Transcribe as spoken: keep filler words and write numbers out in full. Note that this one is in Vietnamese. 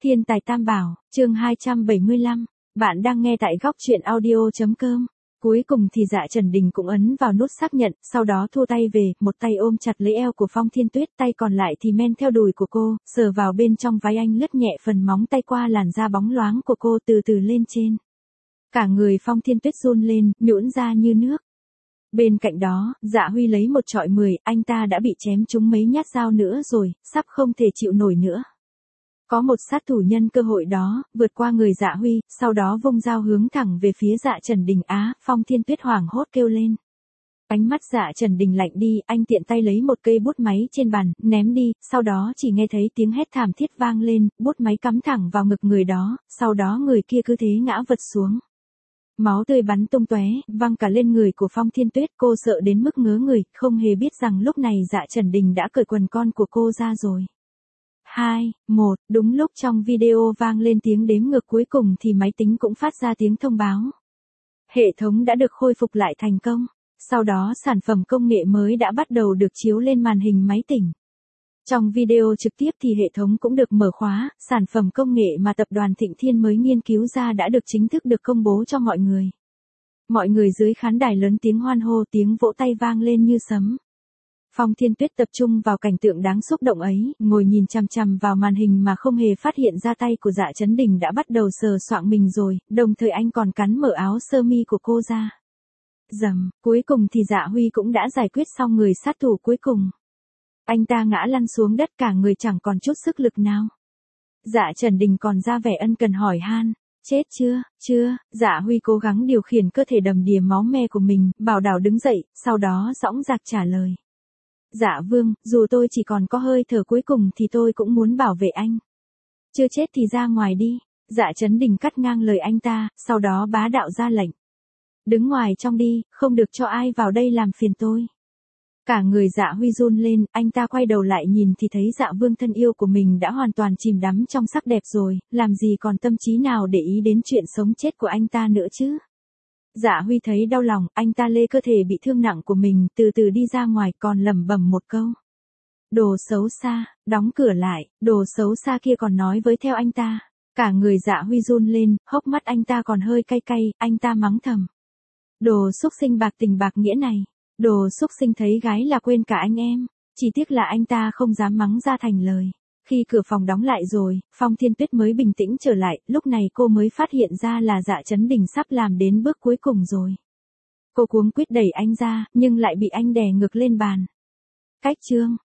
Thiên tài tam bảo, chương hai trăm bảy mươi lăm. Bạn đang nghe tại góc truyện audio chấm com. Cuối cùng thì Dạ Trần Đình cũng ấn vào nút xác nhận, sau đó thua tay về, một tay ôm chặt lấy eo của Phong Thiên Tuyết, tay còn lại thì men theo đùi của cô, sờ vào bên trong váy anh, lướt nhẹ phần móng tay qua làn da bóng loáng của cô, từ từ lên trên. Cả người Phong Thiên Tuyết run lên, nhũn ra như nước. Bên cạnh đó, Dạ Huy lấy một chọi mười, anh ta đã bị chém trúng mấy nhát dao nữa rồi, sắp không thể chịu nổi nữa. Có một sát thủ nhân cơ hội đó, vượt qua người Dạ Huy, sau đó vung dao hướng thẳng về phía Dạ Trần Đình. Á, Phong Thiên Tuyết hoảng hốt kêu lên. Ánh mắt Dạ Trần Đình lạnh đi, anh tiện tay lấy một cây bút máy trên bàn, ném đi, sau đó chỉ nghe thấy tiếng hét thảm thiết vang lên, bút máy cắm thẳng vào ngực người đó, sau đó người kia cứ thế ngã vật xuống. Máu tươi bắn tung tóe, văng cả lên người của Phong Thiên Tuyết, cô sợ đến mức ngớ người, không hề biết rằng lúc này Dạ Trần Đình đã cởi quần con của cô ra rồi. hai, một, đúng lúc trong video vang lên tiếng đếm ngược cuối cùng thì máy tính cũng phát ra tiếng thông báo. Hệ thống đã được khôi phục lại thành công. Sau đó sản phẩm công nghệ mới đã bắt đầu được chiếu lên màn hình máy tỉnh. Trong video trực tiếp thì hệ thống cũng được mở khóa, sản phẩm công nghệ mà tập đoàn Thịnh Thiên mới nghiên cứu ra đã được chính thức được công bố cho mọi người. Mọi người dưới khán đài lớn tiếng hoan hô, tiếng vỗ tay vang lên như sấm. Phong Thiên Tuyết tập trung vào cảnh tượng đáng xúc động ấy, ngồi nhìn chằm chằm vào màn hình mà không hề phát hiện ra tay của Dạ Trấn Đình đã bắt đầu sờ soạng mình rồi, đồng thời anh còn cắn mở áo sơ mi của cô ra. Dầm, cuối cùng thì Dạ Huy cũng đã giải quyết xong người sát thủ cuối cùng. Anh ta ngã lăn xuống đất, cả người chẳng còn chút sức lực nào. Dạ Trần Đình còn ra vẻ ân cần hỏi han. Chết chưa, chưa, Dạ Huy cố gắng điều khiển cơ thể đầm đìa máu me của mình, bảo đảo đứng dậy, sau đó dõng dạc trả lời. Dạ vương, dù tôi chỉ còn có hơi thở cuối cùng thì tôi cũng muốn bảo vệ anh. Chưa chết thì ra ngoài đi. Dạ Trấn Đình cắt ngang lời anh ta, sau đó bá đạo ra lệnh. Đứng ngoài trong đi, không được cho ai vào đây làm phiền tôi. Cả người Dạ Huy run lên, anh ta quay đầu lại nhìn thì thấy Dạ vương thân yêu của mình đã hoàn toàn chìm đắm trong sắc đẹp rồi, làm gì còn tâm trí nào để ý đến chuyện sống chết của anh ta nữa chứ. Dạ Huy thấy đau lòng, anh ta lê cơ thể bị thương nặng của mình, từ từ đi ra ngoài, còn lẩm bẩm một câu. Đồ xấu xa, đóng cửa lại, đồ xấu xa kia còn nói với theo anh ta. Cả người Dạ Huy run lên, hốc mắt anh ta còn hơi cay cay, anh ta mắng thầm. Đồ xúc sinh bạc tình bạc nghĩa này. Đồ xúc sinh thấy gái là quên cả anh em. Chỉ tiếc là anh ta không dám mắng ra thành lời. Khi cửa phòng đóng lại rồi, Phong Thiên Tuyết mới bình tĩnh trở lại, lúc này cô mới phát hiện ra là Dạ Trấn Đình sắp làm đến bước cuối cùng rồi. Cô cuống quýt đẩy anh ra, nhưng lại bị anh đè ngược lên bàn. Cách chương,